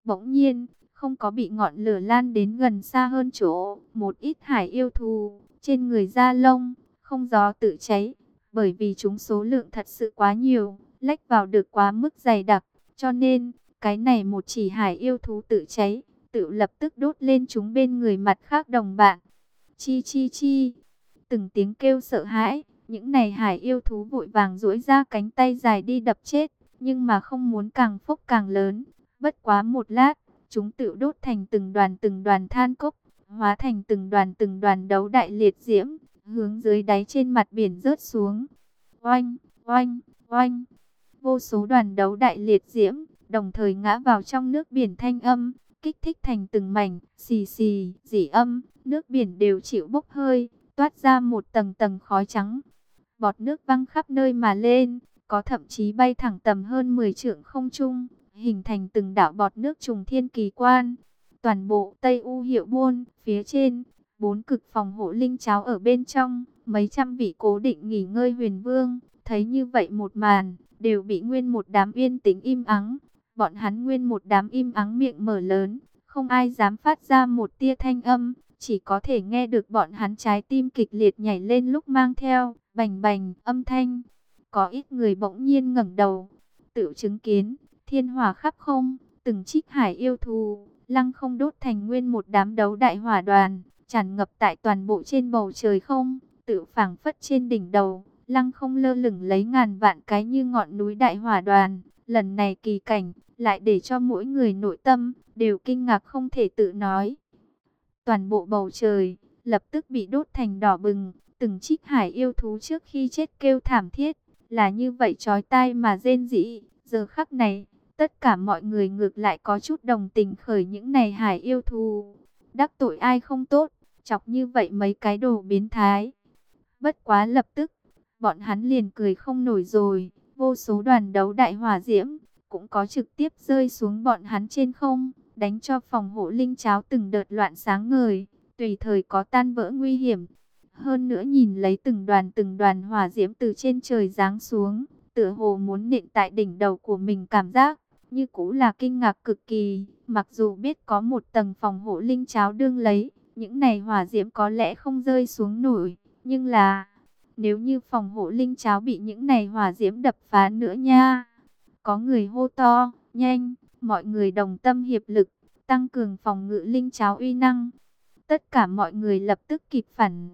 Bỗng nhiên, không có bị ngọn lửa lan đến gần xa hơn chỗ, một ít hải yêu thú, trên người da lông, không gió tự cháy, bởi vì chúng số lượng thật sự quá nhiều, lách vào được quá mức dày đặc, cho nên, cái này một chỉ hải yêu thú tự cháy, tự lập tức đốt lên chúng bên người mặt khác đồng bạn. Chi chi chi, từng tiếng kêu sợ hãi, những này hải yêu thú vội vàng duỗi ra cánh tay dài đi đập chết, nhưng mà không muốn càng phốc càng lớn. Bất quá một lát, chúng tự đốt thành từng đoàn than cốc, hóa thành từng đoàn đấu đại liệt diễm, hướng dưới đáy trên mặt biển rớt xuống. Oanh, oanh, oanh, vô số đoàn đấu đại liệt diễm, đồng thời ngã vào trong nước biển thanh âm, kích thích thành từng mảnh, xì xì, rỉ âm, nước biển đều chịu bốc hơi, toát ra một tầng tầng khói trắng. Bọt nước văng khắp nơi mà lên, có thậm chí bay thẳng tầm hơn 10 trượng không trung, hình thành từng đảo bọt nước trùng thiên kỳ quan. Toàn bộ Tây U Hiệu Buôn, phía trên, 4 cực phòng hộ linh cháo ở bên trong, mấy trăm vị cố định nghỉ ngơi huyền vương, thấy như vậy một màn, đều bị nguyên một đám yên tĩnh im ắng. Bọn hắn nguyên một đám im ắng miệng mở lớn, không ai dám phát ra một tia thanh âm, chỉ có thể nghe được bọn hắn trái tim kịch liệt nhảy lên lúc mang theo bành bành âm thanh. Có ít người bỗng nhiên ngẩng đầu, tự chứng kiến thiên hỏa khắp không, từng chiếc hải yêu thú lăng không đốt thành nguyên một đám đấu đại hỏa đoàn, tràn ngập tại toàn bộ trên bầu trời không, tự phảng phất trên đỉnh đầu, lăng không lơ lửng lấy ngàn vạn cái như ngọn núi đại hỏa đoàn. Lần này kỳ cảnh lại để cho mỗi người nội tâm đều kinh ngạc không thể tự nói. Toàn bộ bầu trời lập tức bị đốt thành đỏ bừng, từng chiếc hải yêu thú trước khi chết kêu thảm thiết, là như vậy chói tai mà rên rỉ. Giờ khắc này, tất cả mọi người ngược lại có chút đồng tình khởi những này hải yêu thú. Đắc tội ai không tốt, chọc như vậy mấy cái đồ biến thái. Bất quá lập tức, bọn hắn liền cười không nổi rồi, vô số đoàn đấu đại hỏa diễm cũng có trực tiếp rơi xuống bọn hắn trên không, đánh cho phòng hộ linh cháo từng đợt loạn sáng ngời, tùy thời có tan vỡ nguy hiểm. Hơn nữa nhìn lấy từng đoàn hỏa diễm từ trên trời giáng xuống, tựa hồ muốn nện tại đỉnh đầu của mình, cảm giác như cũ là kinh ngạc cực kỳ. Mặc dù biết có một tầng phòng hộ linh cháo đương lấy, những này hỏa diễm có lẽ không rơi xuống nổi, nhưng là nếu như phòng hộ linh cháo bị những này hỏa diễm đập phá nữa nha. Có người hô to, nhanh, mọi người đồng tâm hiệp lực, tăng cường phòng ngự linh cháo uy năng. Tất cả mọi người lập tức kịp phản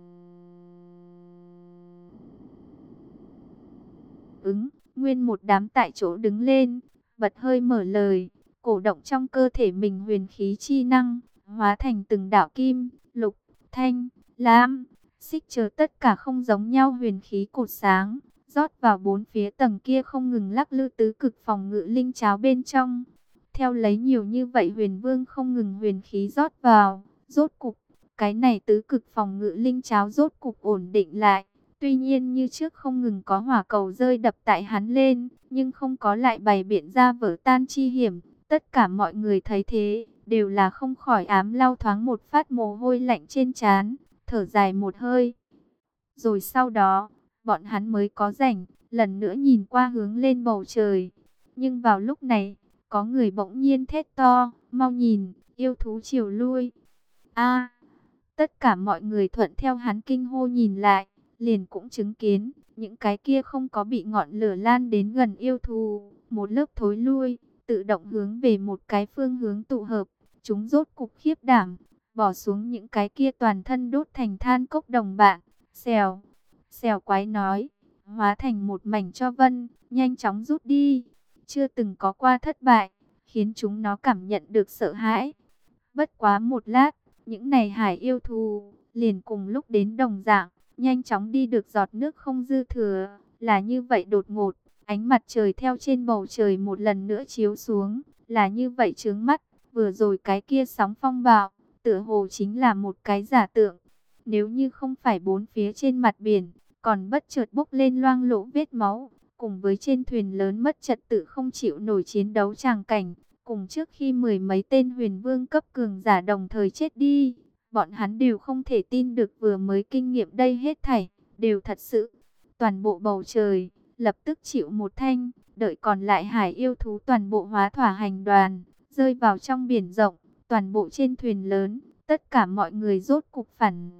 ứng, nguyên một đám tại chỗ đứng lên, bật hơi mở lời, cổ động trong cơ thể mình huyền khí chi năng, hóa thành từng đạo kim, lục, thanh, lam, xích chờ tất cả không giống nhau huyền khí cột sáng, rót vào bốn phía tầng kia không ngừng lắc lư tứ cực phòng ngự linh cháo bên trong. Theo lấy nhiều như vậy huyền vương không ngừng huyền khí rót vào, rốt cục, cái này tứ cực phòng ngự linh cháo rốt cục ổn định lại. Tuy nhiên như trước không ngừng có hỏa cầu rơi đập tại hắn lên, nhưng không có lại bày biện ra vỡ tan chi hiểm. Tất cả mọi người thấy thế, đều là không khỏi ám lau thoáng một phát mồ hôi lạnh trên trán, thở dài một hơi. Rồi sau đó, bọn hắn mới có rảnh, lần nữa nhìn qua hướng lên bầu trời. Nhưng vào lúc này, có người bỗng nhiên thét to, mau nhìn, yêu thú chiều lui. A! Tất cả mọi người thuận theo hắn kinh hô nhìn lại, liền cũng chứng kiến, những cái kia không có bị ngọn lửa lan đến gần yêu thú, một lớp thối lui, tự động hướng về một cái phương hướng tụ hợp. Chúng rốt cục khiếp đảm, bỏ xuống những cái kia toàn thân đốt thành than cốc đồng bạn. Xèo, xèo quái nói, hóa thành một mảnh tro vân, nhanh chóng rút đi. Chưa từng có qua thất bại, khiến chúng nó cảm nhận được sợ hãi. Bất quá một lát, những này hải yêu thú liền cùng lúc đến đồng dạng, nhanh chóng đi được giọt nước không dư thừa. Là như vậy đột ngột, ánh mặt trời theo trên bầu trời một lần nữa chiếu xuống, là như vậy chướng mắt. Vừa rồi cái kia sóng phong bạo, tựa hồ chính là một cái giả tượng. Nếu như không phải bốn phía trên mặt biển, còn bất chợt bốc lên loang lỗ vết máu, cùng với trên thuyền lớn mất trật tự không chịu nổi chiến đấu tràng cảnh, cùng trước khi mười mấy tên huyền vương cấp cường giả đồng thời chết đi, bọn hắn đều không thể tin được vừa mới kinh nghiệm đây hết thảy, đều thật sự. Toàn bộ bầu trời, lập tức chịu một thanh, đợi còn lại hải yêu thú toàn bộ hóa thỏa hành đoàn, rơi vào trong biển rộng. Toàn bộ trên thuyền lớn, tất cả mọi người rốt cục phản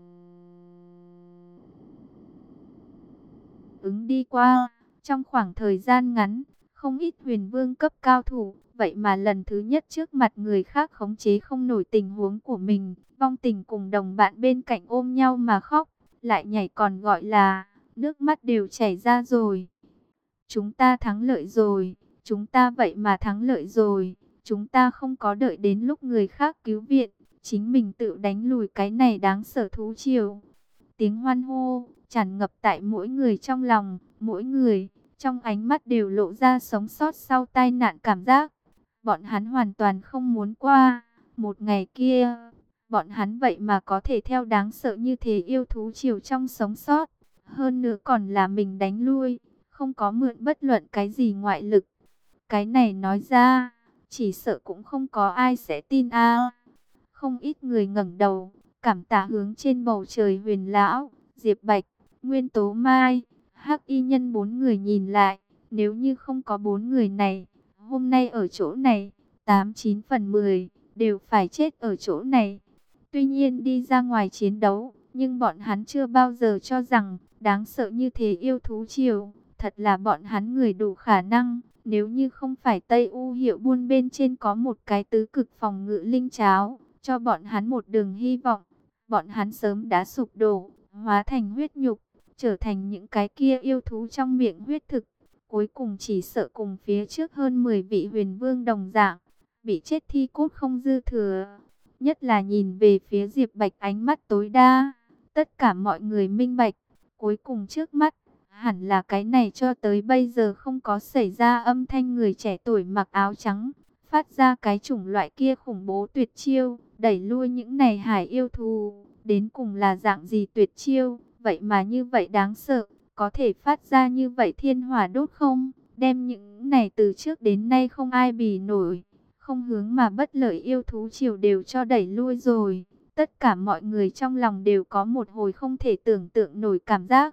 ứng đi qua. Trong khoảng thời gian ngắn, không ít huyền vương cấp cao thủ, vậy mà lần thứ nhất trước mặt người khác khống chế không nổi tình huống của mình, vong tình cùng đồng bạn bên cạnh ôm nhau mà khóc, lại nhảy còn gọi là, nước mắt đều chảy ra rồi. Chúng ta thắng lợi rồi, chúng ta vậy mà thắng lợi rồi, chúng ta không có đợi đến lúc người khác cứu viện, chính mình tự đánh lùi cái này đáng sợ thú triều. Tiếng hoan hô tràn ngập tại mỗi người trong lòng, mỗi người trong ánh mắt đều lộ ra sống sót sau tai nạn cảm giác. Bọn hắn hoàn toàn không muốn qua một ngày kia. Bọn hắn vậy mà có thể theo đáng sợ như thế yêu thú triều trong sống sót. Hơn nữa còn là mình đánh lui, không có mượn bất luận cái gì ngoại lực. Cái này nói ra, chỉ sợ cũng không có ai sẽ tin a. Không ít người ngẩng đầu, cảm tạ hướng trên bầu trời huyền lão, Diệp Bạch, Nguyên Tố Mai, Hắc Y Nhân bốn người nhìn lại. Nếu như không có bốn người này, hôm nay ở chỗ này, 89 phần 10 đều phải chết ở chỗ này. Tuy nhiên đi ra ngoài chiến đấu, nhưng bọn hắn chưa bao giờ cho rằng đáng sợ như thế yêu thú triều. Thật là bọn hắn người đủ khả năng. Nếu như không phải Tây U Hiệu Buôn bên trên có một cái tứ cực phòng ngự linh cháo, cho bọn hắn một đường hy vọng, bọn hắn sớm đã sụp đổ, hóa thành huyết nhục, trở thành những cái kia yêu thú trong miệng huyết thực. Cuối cùng chỉ sợ cùng phía trước hơn 10 vị huyền vương đồng dạng, bị chết thi cốt không dư thừa. Nhất là nhìn về phía Diệp Bạch ánh mắt tối đa, tất cả mọi người minh bạch, cuối cùng trước mắt, hẳn là cái này cho tới bây giờ không có xảy ra âm thanh người trẻ tuổi mặc áo trắng, phát ra cái chủng loại kia khủng bố tuyệt chiêu, đẩy lui những này hải yêu thù. Đến cùng là dạng gì tuyệt chiêu, vậy mà như vậy đáng sợ, có thể phát ra như vậy thiên hỏa đốt không, đem những này từ trước đến nay không ai bì nổi, không hướng mà bất lợi yêu thú triều đều cho đẩy lui rồi. Tất cả mọi người trong lòng đều có một hồi không thể tưởng tượng nổi cảm giác.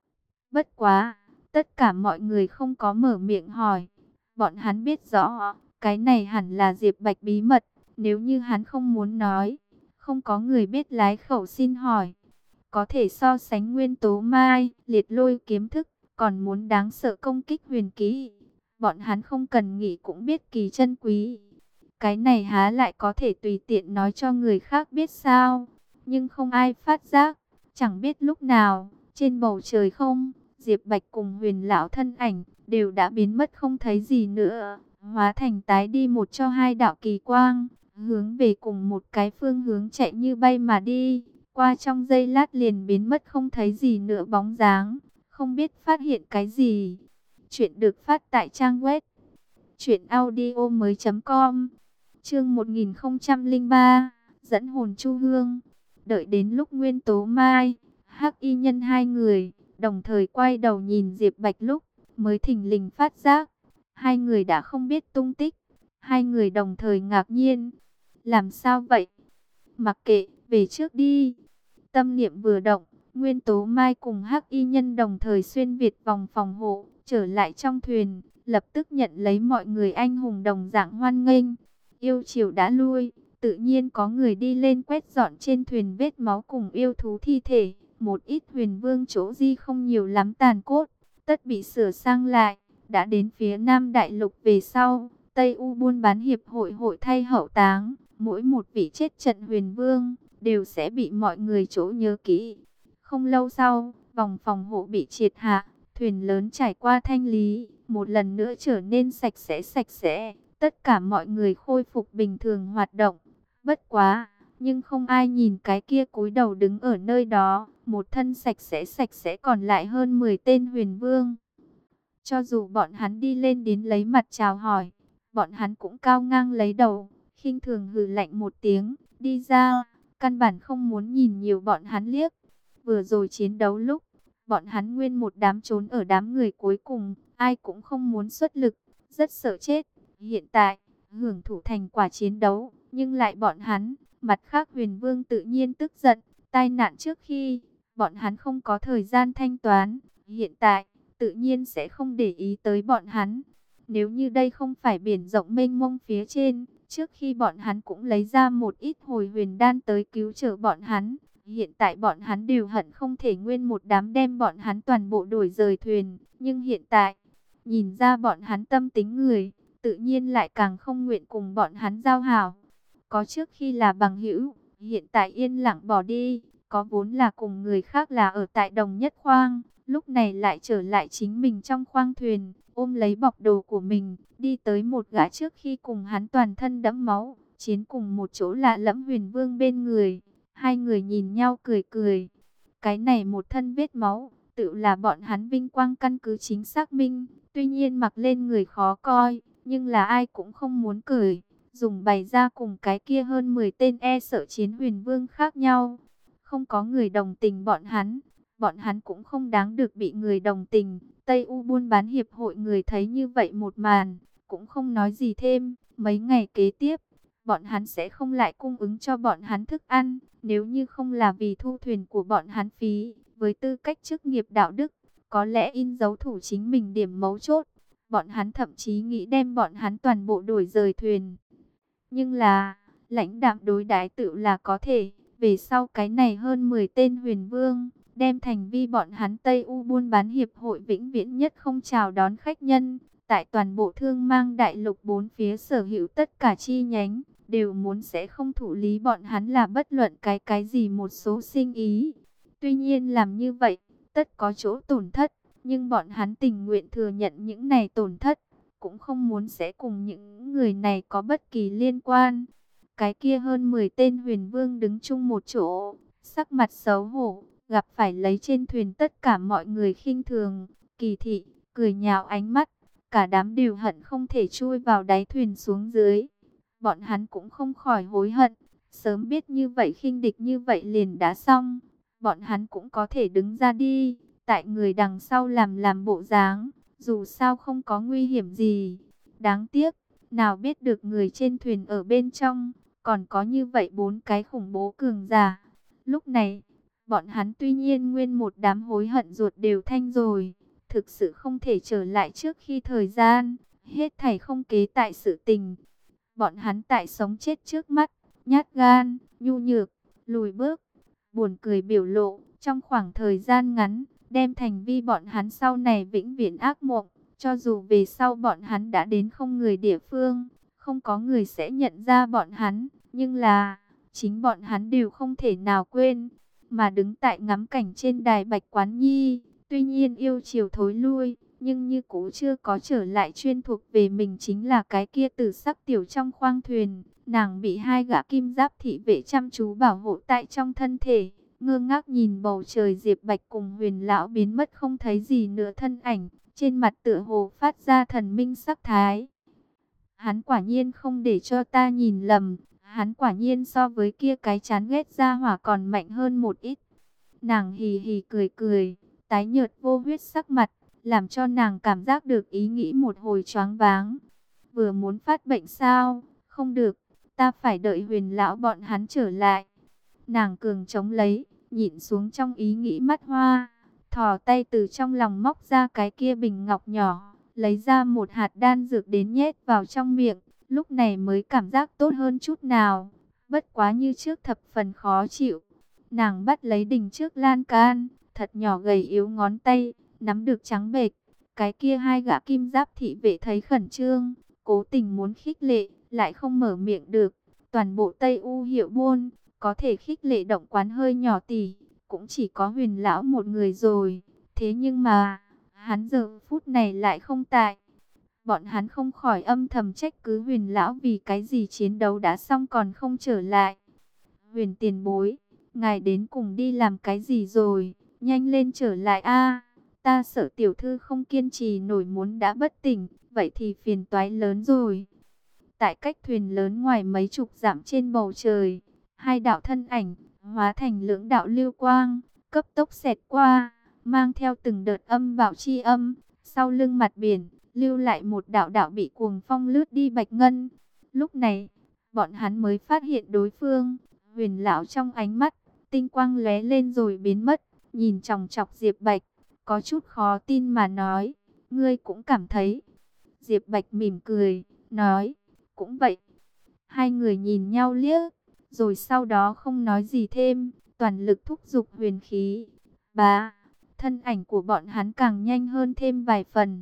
Bất quá, tất cả mọi người không có mở miệng hỏi. Bọn hắn biết rõ, cái này hẳn là Diệp Bạch bí mật, nếu như hắn không muốn nói, không có người biết lái khẩu xin hỏi. Có thể so sánh Nguyên Tố Mai, liệt lôi kiếm thức, còn muốn đáng sợ công kích huyền kỹ. Bọn hắn không cần nghĩ cũng biết kỳ chân quý. Cái này há lại có thể tùy tiện nói cho người khác biết sao. Nhưng không ai phát giác, chẳng biết lúc nào, trên bầu trời không, Diệp Bạch cùng huyền lão thân ảnh, đều đã biến mất không thấy gì nữa. Hóa thành tái đi một cho hai đạo kỳ quang, hướng về cùng một cái phương hướng chạy như bay mà đi. Qua trong giây lát liền biến mất không thấy gì nữa bóng dáng, không biết phát hiện cái gì. Chuyện được phát tại trang web truyệnaudiomoi.com. Chương 1003, dẫn hồn chu hương. Đợi đến lúc Nguyên Tố Mai, Hắc Y Nhân hai người đồng thời quay đầu nhìn Diệp Bạch lúc mới thình lình phát giác, hai người đã không biết tung tích. Hai người đồng thời ngạc nhiên, làm sao vậy? Mặc kệ, về trước đi. Tâm niệm vừa động, Nguyên Tố Mai cùng Hắc Y Nhân đồng thời xuyên việt vòng phòng hộ, trở lại trong thuyền, lập tức nhận lấy mọi người anh hùng đồng dạng hoan nghênh. Yêu triều đã lui, tự nhiên có người đi lên quét dọn trên thuyền vết máu cùng yêu thú thi thể. Một ít huyền vương chỗ di không nhiều lắm tàn cốt, tất bị sửa sang lại. Đã đến phía Nam Đại Lục về sau, Tây U buôn bán hiệp hội hội thay hậu táng. Mỗi một vị chết trận huyền vương đều sẽ bị mọi người chỗ nhớ kỹ. Không lâu sau, vòng phòng hộ bị triệt hạ, thuyền lớn trải qua thanh lý, một lần nữa trở nên sạch sẽ. Tất cả mọi người khôi phục bình thường hoạt động. Bất quá, nhưng không ai nhìn cái kia cúi đầu đứng ở nơi đó, một thân sạch sẽ còn lại hơn 10 tên huyền vương. Cho dù bọn hắn đi lên đến lấy mặt chào hỏi, bọn hắn cũng cao ngang lấy đầu, khinh thường hừ lạnh một tiếng, đi ra, căn bản không muốn nhìn nhiều bọn hắn liếc. Vừa rồi chiến đấu lúc, bọn hắn nguyên một đám trốn ở đám người cuối cùng, ai cũng không muốn xuất lực, rất sợ chết. Hiện tại, hưởng thụ thành quả chiến đấu, nhưng lại bọn hắn, mặt khác huyền vương tự nhiên tức giận, tai nạn trước khi, bọn hắn không có thời gian thanh toán, hiện tại, tự nhiên sẽ không để ý tới bọn hắn. Nếu như đây không phải biển rộng mênh mông phía trên, trước khi bọn hắn cũng lấy ra một ít hồi huyền đan tới cứu trợ bọn hắn. Hiện tại bọn hắn đều hận không thể nguyên một đám đem bọn hắn toàn bộ đuổi rời thuyền. Nhưng hiện tại, nhìn ra bọn hắn tâm tính người, tự nhiên lại càng không nguyện cùng bọn hắn giao hảo. Có trước khi là bằng hữu, hiện tại yên lặng bỏ đi. Có vốn là cùng người khác là ở tại đồng nhất khoang, lúc này lại trở lại chính mình trong khoang thuyền, ôm lấy bọc đồ của mình, đi tới một gã trước khi cùng hắn toàn thân đẫm máu, chiến cùng một chỗ lạ lẫm Huyền Vương bên người. Hai người nhìn nhau cười cười. Cái này một thân vết máu, tự là bọn hắn vinh quang căn cứ chính xác minh. Tuy nhiên mặc lên người khó coi, nhưng là ai cũng không muốn cười. Dùng bày ra cùng cái kia hơn 10 tên e sợ chiến Huyền Vương khác nhau. Không có người đồng tình bọn hắn cũng không đáng được bị người đồng tình. Tây U buôn bán hiệp hội người thấy như vậy một màn, cũng không nói gì thêm. Mấy ngày kế tiếp, bọn hắn sẽ không lại cung ứng cho bọn hắn thức ăn, nếu như không là vì thu thuyền của bọn hắn phí. Với tư cách chức nghiệp đạo đức, có lẽ in dấu thủ chính mình điểm mấu chốt. Bọn hắn thậm chí nghĩ đem bọn hắn toàn bộ đổi rời thuyền. Nhưng là, lãnh đạm đối đãi tự là có thể. Về sau cái này hơn 10 tên Huyền Vương, đem thành vi bọn hắn Tây U buôn bán hiệp hội vĩnh viễn nhất không chào đón khách nhân. Tại toàn bộ thương mang đại lục bốn phía sở hữu tất cả chi nhánh, đều muốn sẽ không thụ lý bọn hắn là bất luận cái gì một số sinh ý. Tuy nhiên làm như vậy, tất có chỗ tổn thất, nhưng bọn hắn tình nguyện thừa nhận những này tổn thất, cũng không muốn sẽ cùng những người này có bất kỳ liên quan. Cái kia hơn 10 tên Huyền Vương đứng chung một chỗ, sắc mặt xấu hổ, gặp phải lấy trên thuyền tất cả mọi người khinh thường, kỳ thị, cười nhạo ánh mắt, cả đám đều hận không thể chui vào đáy thuyền xuống dưới. Bọn hắn cũng không khỏi hối hận, sớm biết như vậy khinh địch như vậy liền đã xong, bọn hắn cũng có thể đứng ra đi, tại người đằng sau làm bộ dáng, dù sao không có nguy hiểm gì. Đáng tiếc, nào biết được người trên thuyền ở bên trong, còn có như vậy 4 cái khủng bố cường giả. Lúc này, bọn hắn tuy nhiên nguyên một đám hối hận ruột đều thanh rồi, thực sự không thể trở lại trước khi thời gian, hết thảy không kế tại sự tình. Bọn hắn tại sống chết trước mắt, nhát gan, nhu nhược, lùi bước, buồn cười biểu lộ, trong khoảng thời gian ngắn, đem thành vi bọn hắn sau này vĩnh viễn ác mộng. Cho dù về sau bọn hắn đã đến không người địa phương, không có người sẽ nhận ra bọn hắn, nhưng là, chính bọn hắn đều không thể nào quên. Mà đứng tại ngắm cảnh trên đài Bạch Quán Nhi, tuy nhiên yêu chiều thối lui, nhưng như cũ chưa có trở lại chuyên thuộc về mình chính là cái kia tử sắc tiểu trong khoang thuyền. Nàng bị 2 gã kim giáp thị vệ chăm chú bảo hộ tại trong thân thể, ngơ ngác nhìn bầu trời. Diệp Bạch cùng Huyền lão biến mất không thấy gì nữa thân ảnh, trên mặt tựa hồ phát ra thần minh sắc thái. Hắn quả nhiên không để cho ta nhìn lầm, hắn quả nhiên so với kia cái chán ghét ra hỏa còn mạnh hơn một ít. Nàng hì hì cười cười, tái nhợt vô huyết sắc mặt, làm cho nàng cảm giác được ý nghĩ một hồi choáng váng. Vừa muốn phát bệnh sao? Không được, ta phải đợi Huyền lão bọn hắn trở lại. Nàng cường chống lấy, nhịn xuống trong ý nghĩ mắt hoa, thò tay từ trong lòng móc ra cái kia bình ngọc nhỏ, lấy ra một hạt đan dược đến nhét vào trong miệng, lúc này mới cảm giác tốt hơn chút nào, bất quá như trước thập phần khó chịu. Nàng bắt lấy đỉnh trước lan can, thật nhỏ gầy yếu ngón tay, nắm được trắng bệch. Cái kia 2 gã kim giáp thị vệ thấy khẩn trương, cố tình muốn khích lệ, lại không mở miệng được. Toàn bộ Tây U hiệu buôn, có thể khích lệ động quán hơi nhỏ tỷ, cũng chỉ có Huyền lão một người rồi. Thế nhưng mà, hắn giờ phút này lại không tại. Bọn hắn không khỏi âm thầm trách cứ Huyền lão vì cái gì chiến đấu đã xong còn không trở lại. Huyền tiền bối, ngài đến cùng đi làm cái gì rồi, nhanh lên trở lại a. Ta sợ tiểu thư không kiên trì nổi muốn đã bất tỉnh, vậy thì phiền toái lớn rồi. Tại cách thuyền lớn ngoài mấy chục dặm trên bầu trời, 2 đạo thân ảnh hóa thành lưỡng đạo lưu quang, cấp tốc xẹt qua, mang theo từng đợt âm bạo chi âm, sau lưng mặt biển, lưu lại một đạo đạo bị cuồng phong lướt đi bạch ngân. Lúc này, bọn hắn mới phát hiện đối phương. Huyền lão trong ánh mắt, tinh quang lóe lên rồi biến mất, nhìn chòng chọc Diệp Bạch, có chút khó tin mà nói, ngươi cũng cảm thấy. Diệp Bạch mỉm cười, nói, cũng vậy. Hai người nhìn nhau liếc, rồi sau đó không nói gì thêm, toàn lực thúc giục huyền khí. Bá, thân ảnh của bọn hắn càng nhanh hơn thêm vài phần.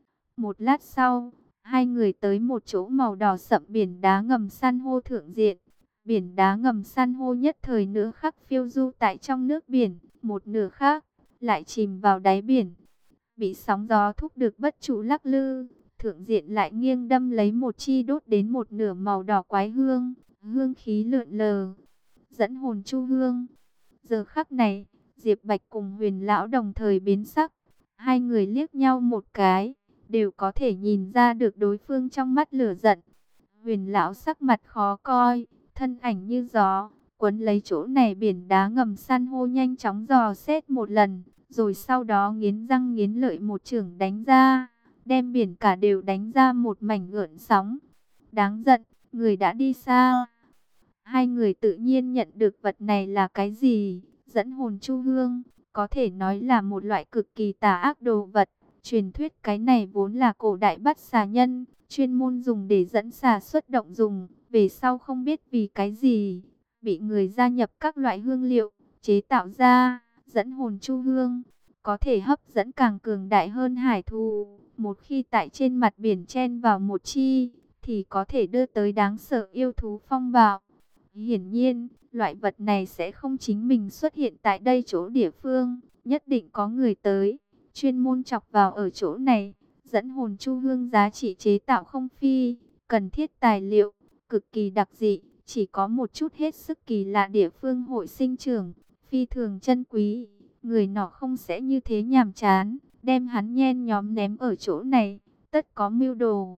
Một lát sau, hai người tới một chỗ màu đỏ sậm biển đá ngầm san hô thượng diện. Biển đá ngầm san hô nhất thời nửa khắc phiêu du tại trong nước biển, một nửa khác lại chìm vào đáy biển. Bị sóng gió thúc được bất trụ lắc lư, thượng diện lại nghiêng đâm lấy một chi đốt đến một nửa màu đỏ quái hương, hương khí lượn lờ, dẫn hồn chu hương. Giờ khắc này, Diệp Bạch cùng Huyền lão đồng thời biến sắc, hai người liếc nhau một cái, đều có thể nhìn ra được đối phương trong mắt lửa giận. Huyền lão sắc mặt khó coi, thân ảnh như gió, quấn lấy chỗ này biển đá ngầm san hô nhanh chóng dò xét một lần, rồi sau đó nghiến răng nghiến lợi một chưởng đánh ra, đem biển cả đều đánh ra một mảnh gợn sóng. Đáng giận, người đã đi xa. Hai người tự nhiên nhận được vật này là cái gì? Dẫn hồn chu hương, có thể nói là một loại cực kỳ tà ác đồ vật. Truyền thuyết cái này vốn là cổ đại bắt xà nhân, chuyên môn dùng để dẫn xà xuất động dùng. Về sau không biết vì cái gì, bị người gia nhập các loại hương liệu, chế tạo ra, dẫn hồn chu hương. Có thể hấp dẫn càng cường đại hơn hải thú. Một khi tại trên mặt biển chen vào một chi, thì có thể đưa tới đáng sợ yêu thú phong bạo. Hiển nhiên, loại vật này sẽ không chính mình xuất hiện tại đây chỗ địa phương, nhất định có người tới, chuyên môn chọc vào ở chỗ này. Dẫn hồn chu hương giá trị chế tạo không phi, cần thiết tài liệu, cực kỳ đặc dị, chỉ có một chút hết sức kỳ lạ địa phương hội sinh trưởng, phi thường chân quý. Người nọ không sẽ như thế nhàm chán, đem hắn nhen nhóm ném ở chỗ này, tất có mưu đồ.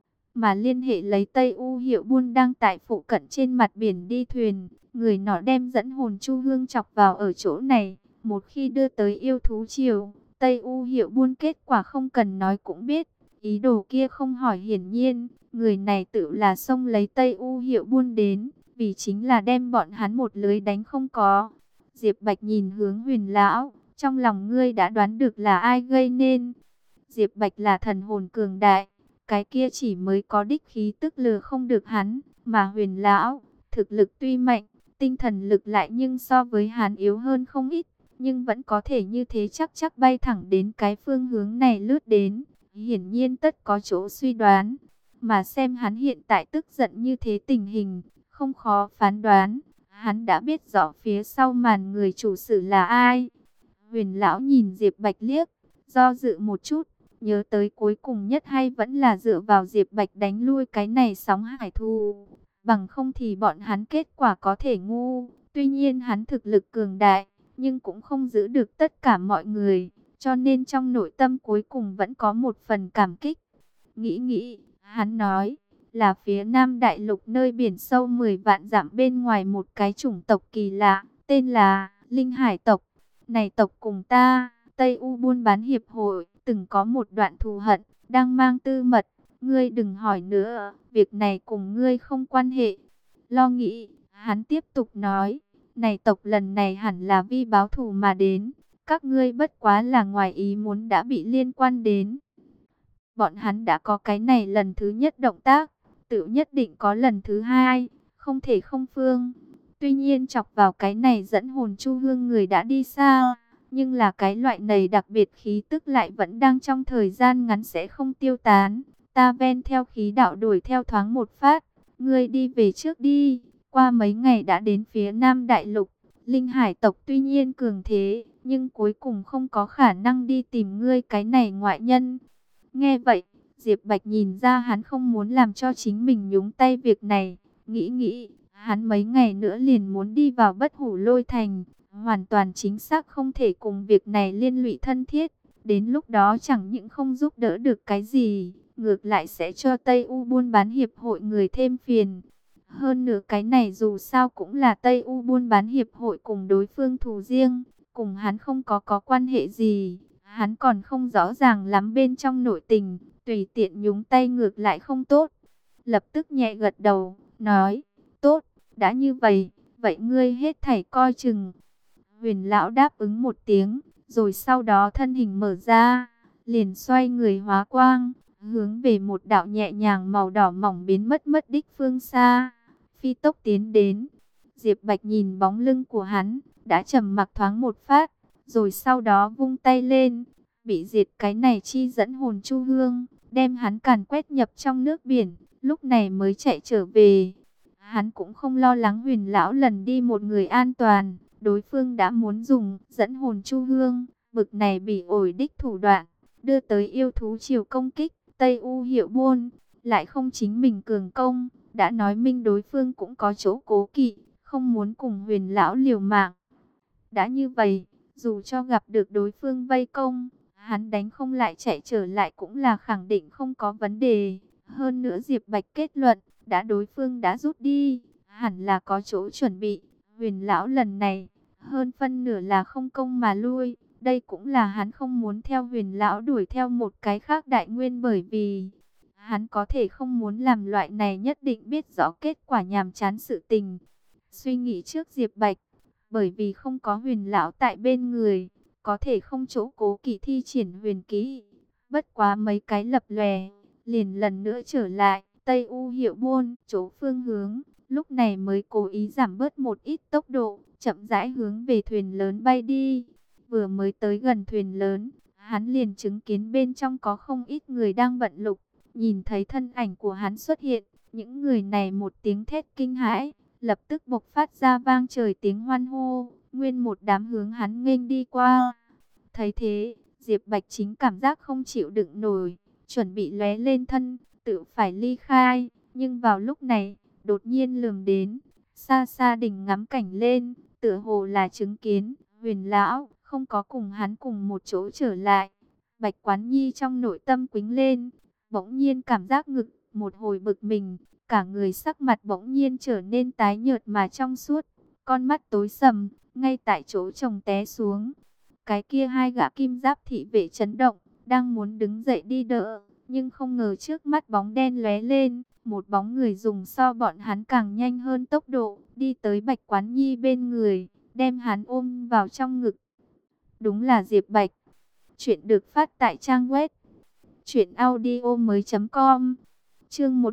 Mà liên hệ lấy Tây U Hiệu Buôn đang tại phụ cận trên mặt biển đi thuyền, người nọ đem dẫn hồn chu hương chọc vào ở chỗ này. Một khi đưa tới yêu thú triều, Tây U Hiệu Buôn kết quả không cần nói cũng biết. Ý đồ kia không hỏi hiển nhiên, người này tự là xông lấy Tây U Hiệu Buôn đến, vì chính là đem bọn hắn một lưới đánh không có. Diệp Bạch nhìn hướng Huyền lão, trong lòng ngươi đã đoán được là ai gây nên. Diệp Bạch là thần hồn cường đại, cái kia chỉ mới có đích khí tức lừa không được hắn, mà Huyền lão, thực lực tuy mạnh, tinh thần lực lại nhưng so với hắn yếu hơn không ít, nhưng vẫn có thể như thế chắc chắc bay thẳng đến cái phương hướng này lướt đến, hiển nhiên tất có chỗ suy đoán, mà xem hắn hiện tại tức giận như thế tình hình, không khó phán đoán, hắn đã biết rõ phía sau màn người chủ sử là ai. Huyền lão nhìn Diệp Bạch liếc, do dự một chút, nhớ tới cuối cùng nhất hay vẫn là dựa vào Diệp Bạch đánh lui cái này sóng hải thú. Bằng không thì bọn hắn kết quả có thể ngu. Tuy nhiên hắn thực lực cường đại, nhưng cũng không giữ được tất cả mọi người. Cho nên trong nội tâm cuối cùng vẫn có một phần cảm kích. Nghĩ, hắn nói, là phía Nam Đại Lục nơi biển sâu 10 vạn dặm bên ngoài một cái chủng tộc kỳ lạ, tên là Linh Hải tộc. Này tộc cùng ta, Tây U buôn bán hiệp hội, từng có một đoạn thù hận, đang mang tư mật. Ngươi đừng hỏi nữa, việc này cùng ngươi không quan hệ. Lo nghĩ, hắn tiếp tục nói, này tộc lần này hẳn là vì báo thù mà đến. Các ngươi bất quá là ngoài ý muốn đã bị liên quan đến. Bọn hắn đã có cái này lần thứ nhất động tác, tự nhất định có lần thứ hai, không thể không phương. Tuy nhiên chọc vào cái này dẫn hồn chu hương người đã đi xa, nhưng là cái loại này đặc biệt khí tức lại vẫn đang trong thời gian ngắn sẽ không tiêu tán. Ta ven theo khí đạo đuổi theo thoáng một phát, ngươi đi về trước đi, qua mấy ngày đã đến phía Nam Đại Lục. Linh Hải tộc tuy nhiên cường thế, nhưng cuối cùng không có khả năng đi tìm ngươi cái này ngoại nhân. Nghe vậy, Diệp Bạch nhìn ra hắn không muốn làm cho chính mình nhúng tay việc này. Nghĩ, hắn mấy ngày nữa liền muốn đi vào Bất Hủ Lôi Thành. Hoàn toàn chính xác không thể cùng việc này liên lụy thân thiết. Đến lúc đó chẳng những không giúp đỡ được cái gì, ngược lại sẽ cho Tây U buôn bán hiệp hội người thêm phiền. Hơn nữa cái này dù sao cũng là Tây U buôn bán hiệp hội cùng đối phương thù riêng, cùng hắn không có quan hệ gì. Hắn còn không rõ ràng lắm bên trong nội tình, tùy tiện nhúng tay ngược lại không tốt. Lập tức nhẹ gật đầu, nói, tốt, đã như vậy, vậy ngươi hết thảy coi chừng. Huyền lão đáp ứng một tiếng, rồi sau đó thân hình mở ra, liền xoay người hóa quang, hướng về một đạo nhẹ nhàng màu đỏ mỏng biến mất đích phương xa, phi tốc tiến đến. Diệp Bạch nhìn bóng lưng của hắn, đã trầm mặc thoáng một phát, rồi sau đó vung tay lên, bị diệt cái này chi dẫn hồn chu hương, đem hắn càn quét nhập trong nước biển, lúc này mới chạy trở về. Hắn cũng không lo lắng Huyền lão lần đi một người an toàn, đối phương đã muốn dùng dẫn hồn chu hương, bực này bị ổi đích thủ đoạn, đưa tới yêu thú triều công kích Tây U Hiệu Buôn, lại không chính mình cường công, đã nói minh đối phương cũng có chỗ cố kỵ, không muốn cùng Huyền lão liều mạng. Đã như vậy, dù cho gặp được đối phương vây công, hắn đánh không lại chạy trở lại cũng là khẳng định không có vấn đề. Hơn nữa Diệp Bạch kết luận, đã đối phương đã rút đi, hẳn là có chỗ chuẩn bị. Huyền lão lần này, hơn phân nửa là không công mà lui. Đây cũng là hắn không muốn theo Huyền lão đuổi theo một cái khác đại nguyên, bởi vì hắn có thể không muốn làm loại này nhất định biết rõ kết quả nhàm chán sự tình. Suy nghĩ trước Diệp Bạch, bởi vì không có Huyền lão tại bên người, có thể không chỗ cố kỵ thi triển huyền kỹ. Bất quá mấy cái lập lòe, liền lần nữa trở lại Tây U Hiệu Buôn chỗ phương hướng, lúc này mới cố ý giảm bớt một ít tốc độ, chậm rãi hướng về thuyền lớn bay đi. Vừa mới tới gần thuyền lớn, hắn liền chứng kiến bên trong có không ít người đang bận lục. Nhìn thấy thân ảnh của hắn xuất hiện, những người này một tiếng thét kinh hãi, lập tức bộc phát ra vang trời tiếng hoan hô, nguyên một đám hướng hắn nghênh đi qua. Thấy thế, Diệp Bạch chính cảm giác không chịu đựng nổi, chuẩn bị lóe lên thân, tự phải ly khai, nhưng vào lúc này, đột nhiên lườm đến, xa xa đỉnh ngắm cảnh lên, tựa hồ là chứng kiến Huyền lão không có cùng hắn cùng một chỗ trở lại. Bạch Quán Nhi trong nội tâm quĩnh lên, bỗng nhiên cảm giác ngực một hồi bực mình, cả người sắc mặt bỗng nhiên trở nên tái nhợt mà trong suốt, con mắt tối sầm, ngay tại chỗ chồng té xuống. Cái kia hai gã kim giáp thị vệ chấn động, đang muốn đứng dậy đi đỡ, nhưng không ngờ trước mắt bóng đen lóe lên, một bóng người dùng so bọn hắn càng nhanh hơn tốc độ, đi tới Bạch Quán Nhi bên người, đem hắn ôm vào trong ngực. Đúng là Diệp Bạch. Chuyện được phát tại trang web truyệnaudiomoi.com. Chương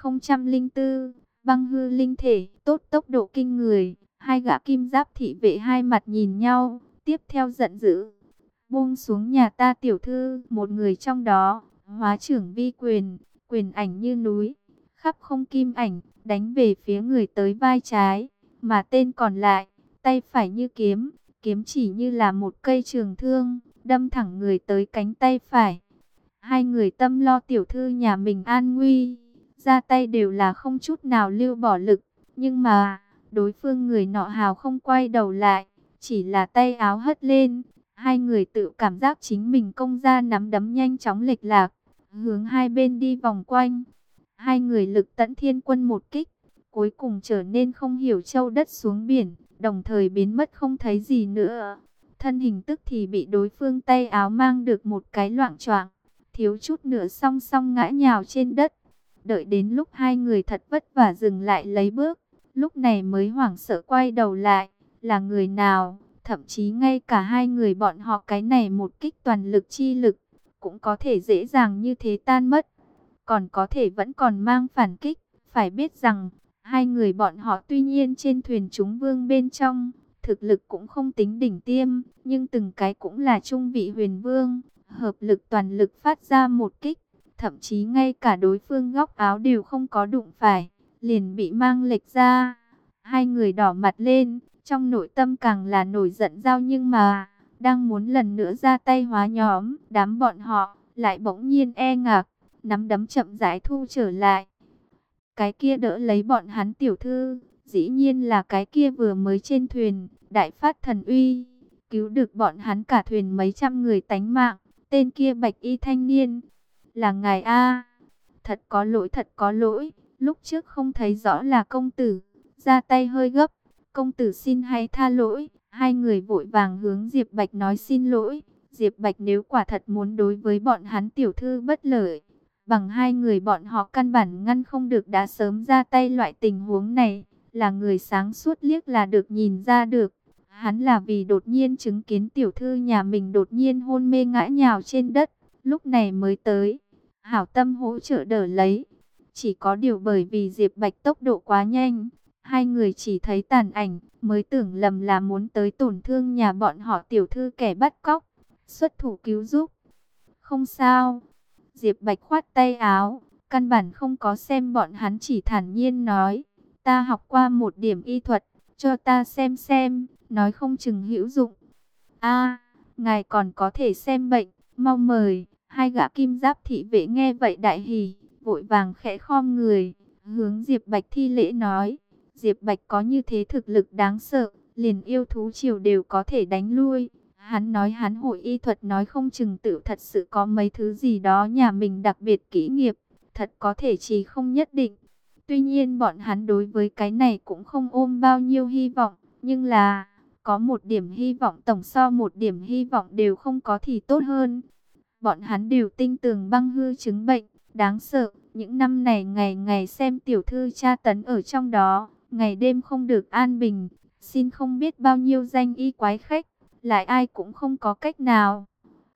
1004, băng hư linh thể, tốt tốc độ kinh người. Hai gã kim giáp thị vệ hai mặt nhìn nhau, tiếp theo giận dữ: "Buông xuống nhà ta tiểu thư!" Một người trong đó, hóa trưởng vi quyền, quyền ảnh như núi, khắp không kim ảnh, đánh về phía người tới vai trái, mà tên còn lại, tay phải như kiếm, kiếm chỉ như là một cây trường thương, đâm thẳng người tới cánh tay phải. Hai người tâm lo tiểu thư nhà mình an nguy, ra tay đều là không chút nào lưu bỏ lực, nhưng mà đối phương người nọ hào không quay đầu lại, chỉ là tay áo hất lên. Hai người tự cảm giác chính mình công ra nắm đấm nhanh chóng lệch lạc, hướng hai bên đi vòng quanh. Hai người lực tận thiên quân một kích, cuối cùng trở nên không hiểu châu đất xuống biển, đồng thời biến mất không thấy gì nữa. Thân hình tức thì bị đối phương tay áo mang được một cái loạng choạng, thiếu chút nữa song song ngã nhào trên đất. Đợi đến lúc hai người thật vất vả dừng lại lấy bước, lúc này mới hoảng sợ quay đầu lại, là người nào? Thậm chí ngay cả hai người bọn họ cái này một kích toàn lực chi lực, cũng có thể dễ dàng như thế tan mất. Còn có thể vẫn còn mang phản kích, phải biết rằng, hai người bọn họ tuy nhiên trên thuyền chúng vương bên trong, thực lực cũng không tính đỉnh tiêm, nhưng từng cái cũng là trung vị huyền vương, hợp lực toàn lực phát ra một kích, thậm chí ngay cả đối phương góc áo đều không có đụng phải, liền bị mang lệch ra. Hai người đỏ mặt lên, trong nội tâm càng là nổi giận giao, nhưng mà đang muốn lần nữa ra tay hóa nhóm, đám bọn họ lại bỗng nhiên e ngạc, nắm đấm chậm rãi thu trở lại. Cái kia đỡ lấy bọn hắn tiểu thư, dĩ nhiên là cái kia vừa mới trên thuyền, đại phát thần uy, cứu được bọn hắn cả thuyền mấy trăm người tánh mạng, tên kia bạch y thanh niên. Là ngài A. Thật có lỗi, lúc trước không thấy rõ là công tử, ra tay hơi gấp, công tử xin hãy tha lỗi. Hai người vội vàng hướng Diệp Bạch nói xin lỗi. Diệp Bạch nếu quả thật muốn đối với bọn hắn tiểu thư bất lợi, bằng hai người bọn họ căn bản ngăn không được, đã sớm ra tay. Loại tình huống này, là người sáng suốt liếc là được nhìn ra được. Hắn là vì đột nhiên chứng kiến tiểu thư nhà mình đột nhiên hôn mê ngã nhào trên đất, lúc này mới tới. hảo tâm hỗ trợ đỡ lấy. Chỉ có điều bởi vì Diệp Bạch tốc độ quá nhanh, hai người chỉ thấy tàn ảnh, mới tưởng lầm là muốn tới tổn thương nhà bọn họ tiểu thư kẻ bắt cóc, xuất thủ cứu giúp. Không sao. Diệp Bạch khoát tay áo, căn bản không có xem bọn hắn, chỉ thản nhiên nói, ta học qua một điểm y thuật, cho ta xem, nói không chừng hữu dụng. A, ngài còn có thể xem bệnh, mau mời. Hai gã kim giáp thị vệ nghe vậy đại hỉ, vội vàng khẽ khom người, hướng Diệp Bạch thi lễ nói, Diệp Bạch có như thế thực lực đáng sợ, liền yêu thú triều đều có thể đánh lui. Hắn nói hắn hội y thuật, nói không chừng tự thật sự có mấy thứ gì đó nhà mình đặc biệt kỹ nghiệp, thật có thể chỉ không nhất định. Tuy nhiên bọn hắn đối với cái này cũng không ôm bao nhiêu hy vọng, nhưng là có một điểm hy vọng tổng so một điểm hy vọng đều không có thì tốt hơn. Bọn hắn đều tin tưởng băng hư chứng bệnh, đáng sợ. Những năm này ngày ngày xem tiểu thư tra tấn ở trong đó, ngày đêm không được an bình. Xin không biết bao nhiêu danh y quái khách, lại ai cũng không có cách nào.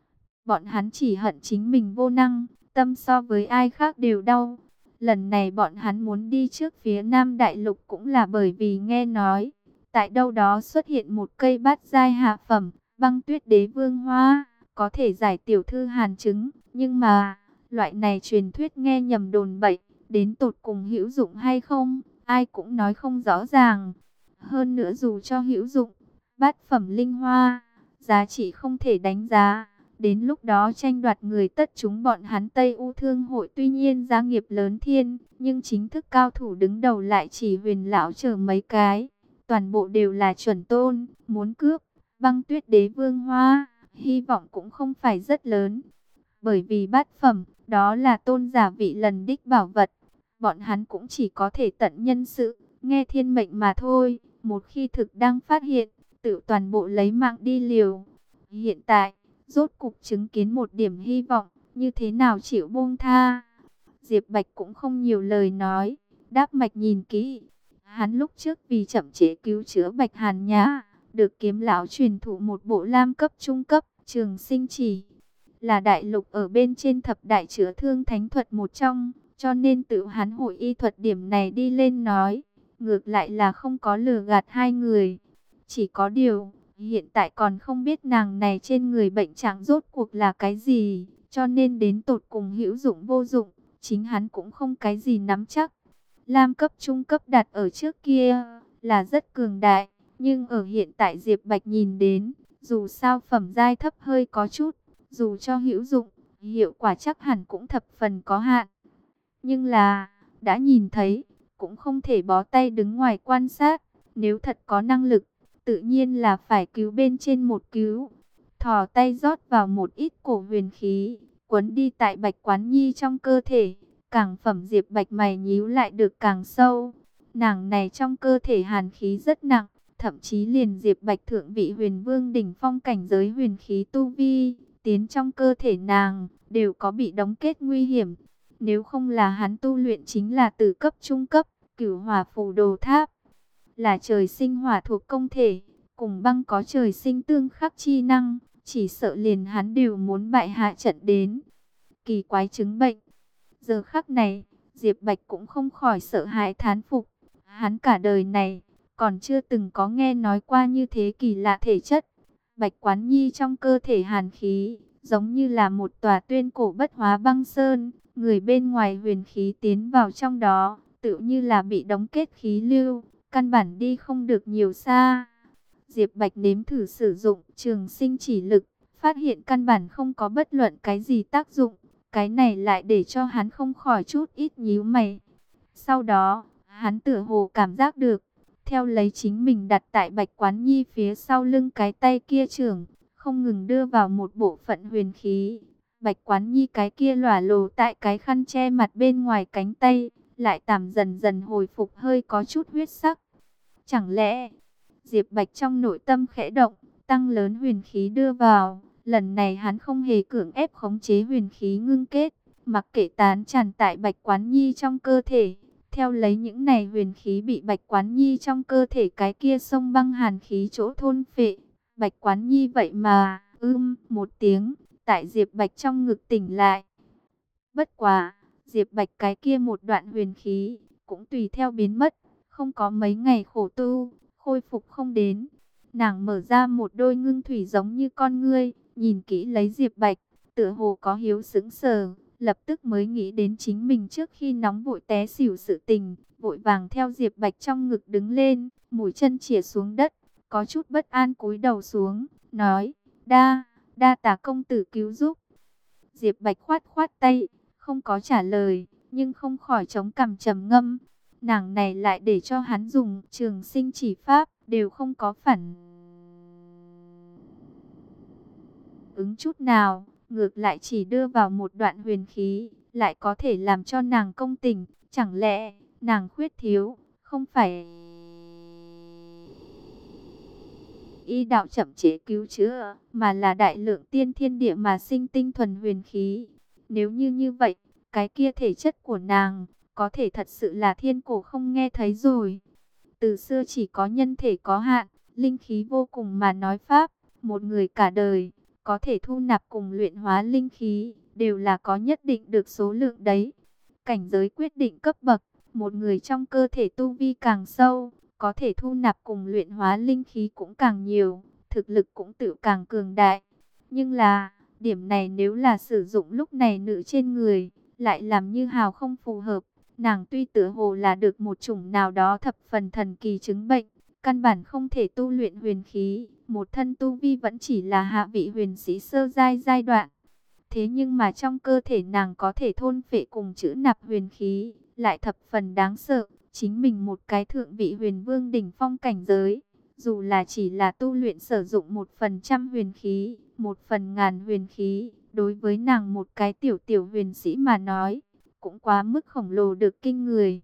Bọn hắn chỉ hận chính mình vô năng, tâm so với ai khác đều đau. Lần này bọn hắn muốn đi trước phía Nam Đại Lục cũng là bởi vì nghe nói, tại đâu đó xuất hiện một cây bát giai hạ phẩm, băng tuyết đế vương hoa, có thể giải tiểu thư hàn chứng. Nhưng mà, loại này truyền thuyết nghe nhầm đồn bậy, đến tột cùng hữu dụng hay không, ai cũng nói không rõ ràng. Hơn nữa dù cho hữu dụng, bát phẩm linh hoa, giá trị không thể đánh giá. Đến lúc đó tranh đoạt người tất chúng bọn hắn Tây U Thương hội tuy nhiên gia nghiệp lớn thiên, nhưng chính thức cao thủ đứng đầu lại chỉ Huyền lão chờ mấy cái. Toàn bộ đều là chuẩn tôn, muốn cướp băng tuyết đế vương hoa, hy vọng cũng không phải rất lớn. Bởi vì bát phẩm, đó là tôn giả vị lần đích bảo vật. Bọn hắn cũng chỉ có thể tận nhân sự, nghe thiên mệnh mà thôi. Một khi thực đang phát hiện, tự toàn bộ lấy mạng đi liều. Hiện tại, rốt cục chứng kiến một điểm hy vọng, như thế nào chịu buông tha. Diệp Bạch cũng không nhiều lời nói, đáp mạch nhìn kỹ. Hắn lúc trước vì chậm trễ cứu chữa Bạch Hàn Nhã, được Kiếm lão truyền thụ một bộ lam cấp trung cấp, Trường Sinh Chỉ, là đại lục ở bên trên thập đại chữa thương thánh thuật một trong, cho nên tự hắn hội y thuật điểm này đi lên nói, ngược lại là không có lừa gạt hai người. Chỉ có điều, hiện tại còn không biết nàng này trên người bệnh trạng rốt cuộc là cái gì, cho nên đến tột cùng hữu dụng vô dụng, chính hắn cũng không cái gì nắm chắc. Lam cấp trung cấp đặt ở trước kia là rất cường đại, nhưng ở hiện tại Diệp Bạch nhìn đến, dù sao phẩm giai thấp hơi có chút, dù cho hữu dụng, hiệu quả chắc hẳn cũng thập phần có hạn. Nhưng là, đã nhìn thấy, cũng không thể bó tay đứng ngoài quan sát, nếu thật có năng lực, tự nhiên là phải cứu bên trên một cứu. Thò tay rót vào một ít cổ huyền khí, quấn đi tại Bạch Quán Nhi trong cơ thể. Càng phẩm Diệp Bạch mày nhíu lại được càng sâu. Nàng này trong cơ thể hàn khí rất nặng, thậm chí liền Diệp Bạch thượng vị huyền vương đỉnh phong cảnh giới huyền khí tu vi, tiến trong cơ thể nàng, đều có bị đóng kết nguy hiểm. Nếu không là hắn tu luyện chính là từ cấp trung cấp, Cửu Hỏa Phù Đồ Tháp, là trời sinh hỏa thuộc công thể, cùng băng có trời sinh tương khắc chi năng, chỉ sợ liền hắn đều muốn bại hạ trận đến. Kỳ quái chứng bệnh. Giờ khắc này, Diệp Bạch cũng không khỏi sợ hãi thán phục. Hắn cả đời này, còn chưa từng có nghe nói qua như thế kỳ lạ thể chất. Bạch Quán Nhi trong cơ thể hàn khí, giống như là một tòa tuyên cổ bất hóa băng sơn. Người bên ngoài huyền khí tiến vào trong đó, tự như là bị đóng kết khí lưu, căn bản đi không được nhiều xa. Diệp Bạch nếm thử sử dụng Trường Sinh Chỉ lực, phát hiện căn bản không có bất luận cái gì tác dụng. Cái này lại để cho hắn không khỏi chút ít nhíu mày. Sau đó, hắn tựa hồ cảm giác được, theo lấy chính mình đặt tại Bạch Quán Nhi phía sau lưng cái tay kia trưởng, không ngừng đưa vào một bộ phận huyền khí. Bạch Quán Nhi cái kia lỏa lồ tại cái khăn che mặt bên ngoài cánh tay, lại tạm dần dần hồi phục hơi có chút huyết sắc. Chẳng lẽ, Diệp Bạch trong nội tâm khẽ động, tăng lớn huyền khí đưa vào. Lần này hắn không hề cưỡng ép khống chế huyền khí ngưng kết, mặc kệ tán tràn tại Bạch Quán Nhi trong cơ thể. Theo lấy những này huyền khí bị Bạch Quán Nhi trong cơ thể cái kia sông băng hàn khí chỗ thôn phệ. Bạch Quán Nhi vậy mà, một tiếng, tại Diệp Bạch trong ngực tỉnh lại. Bất quá, Diệp Bạch cái kia một đoạn huyền khí, cũng tùy theo biến mất, không có mấy ngày khổ tu, khôi phục không đến. Nàng mở ra một đôi ngưng thủy giống như con ngươi, nhìn kỹ lấy Diệp Bạch, tựa hồ có hiếu sững sờ, lập tức mới nghĩ đến chính mình trước khi nóng vội té xỉu sự tình, vội vàng theo Diệp Bạch trong ngực đứng lên, mũi chân chĩa xuống đất, có chút bất an cúi đầu xuống, nói, đa tạ công tử cứu giúp. Diệp Bạch khoát khoát tay, không có trả lời, nhưng không khỏi chống cằm trầm ngâm. Nàng này lại để cho hắn dùng trường sinh chỉ pháp, đều không có phản ứng chút nào, ngược lại chỉ đưa vào một đoạn huyền khí, lại có thể làm cho nàng công tình. Chẳng lẽ nàng khuyết thiếu, không phải y đạo chậm chế cứu chữa, mà là đại lượng tiên thiên địa mà sinh tinh thuần huyền khí. Nếu như vậy, cái kia thể chất của nàng, có thể thật sự là thiên cổ không nghe thấy rồi. Từ xưa chỉ có nhân thể có hạn, linh khí vô cùng mà nói pháp, một người cả đời, có thể thu nạp cùng luyện hóa linh khí, đều là có nhất định được số lượng đấy. Cảnh giới quyết định cấp bậc, một người trong cơ thể tu vi càng sâu, có thể thu nạp cùng luyện hóa linh khí cũng càng nhiều, thực lực cũng tự càng cường đại. Nhưng là, điểm này nếu là sử dụng lúc này nữ trên người, lại làm như hào không phù hợp. Nàng tuy tựa hồ là được một chủng nào đó thập phần thần kỳ chứng bệnh, căn bản không thể tu luyện huyền khí, một thân tu vi vẫn chỉ là hạ vị huyền sĩ sơ giai giai đoạn. Thế nhưng mà trong cơ thể nàng có thể thôn phệ cùng chữ nạp huyền khí, lại thập phần đáng sợ. Chính mình một cái thượng vị huyền vương đỉnh phong cảnh giới, dù là chỉ là tu luyện sử dụng 1% huyền khí, 1/1000 huyền khí, đối với nàng một cái tiểu tiểu huyền sĩ mà nói, cũng quá mức khổng lồ được kinh người.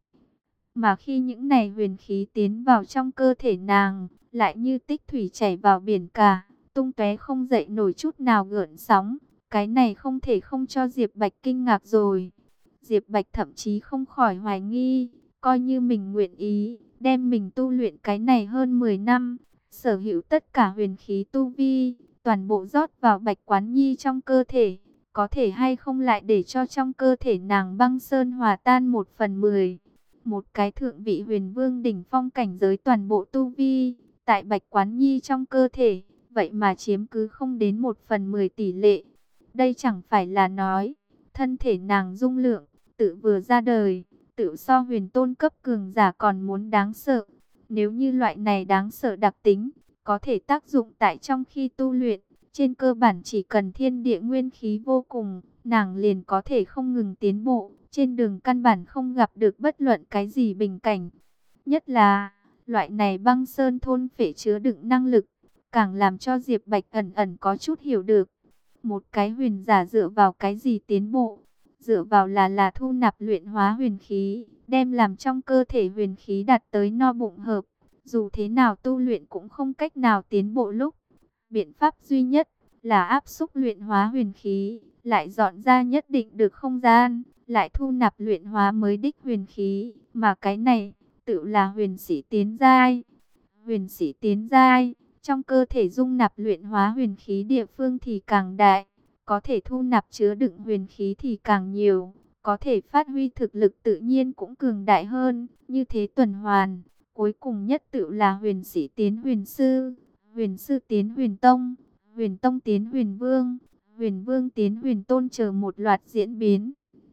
Mà khi những này huyền khí tiến vào trong cơ thể nàng, lại như tích thủy chảy vào biển cả, tung tóe không dậy nổi chút nào gợn sóng. Cái này không thể không cho Diệp Bạch kinh ngạc rồi. Diệp Bạch thậm chí không khỏi hoài nghi, coi như mình nguyện ý, đem mình tu luyện cái này hơn 10 năm, sở hữu tất cả huyền khí tu vi, toàn bộ rót vào Bạch Quán Nhi trong cơ thể, có thể hay không lại để cho trong cơ thể nàng băng sơn hòa tan 1/10. Một cái thượng vị huyền vương đỉnh phong cảnh giới toàn bộ tu vi, tại Bạch Quán Nhi trong cơ thể, vậy mà chiếm cứ không đến 1/10 tỷ lệ. Đây chẳng phải là nói, thân thể nàng dung lượng, tự vừa ra đời, tự so huyền tôn cấp cường giả còn muốn đáng sợ. Nếu như loại này đáng sợ đặc tính, có thể tác dụng tại trong khi tu luyện, trên cơ bản chỉ cần thiên địa nguyên khí vô cùng, nàng liền có thể không ngừng tiến bộ, trên đường căn bản không gặp được bất luận cái gì bình cảnh. Nhất là, loại này băng sơn thôn phệ chứa đựng năng lực, càng làm cho Diệp Bạch ẩn ẩn có chút hiểu được. Một cái huyền giả dựa vào cái gì tiến bộ? Dựa vào là thu nạp luyện hóa huyền khí, đem làm trong cơ thể huyền khí đạt tới no bụng hợp. Dù thế nào tu luyện cũng không cách nào tiến bộ lúc. Biện pháp duy nhất là áp xúc luyện hóa huyền khí, lại dọn ra nhất định được không gian, lại thu nạp luyện hóa mới đích huyền khí. Mà cái này, tự là huyền sĩ tiến giai. Huyền sĩ tiến giai, trong cơ thể dung nạp luyện hóa huyền khí địa phương thì càng đại, có thể thu nạp chứa đựng huyền khí thì càng nhiều, có thể phát huy thực lực tự nhiên cũng cường đại hơn, như thế tuần hoàn. Cuối cùng nhất tự là huyền sĩ tiến huyền sư, huyền sư tiến huyền tông, huyền tông tiến huyền vương, huyền vương tiến huyền tôn, chờ một loạt diễn biến.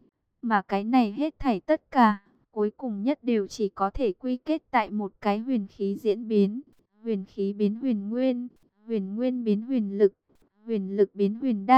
Mà cái này hết thảy tất cả, cuối cùng nhất đều chỉ có thể quy kết tại một cái huyền khí diễn biến. Huyền khí biến huyền nguyên biến huyền lực biến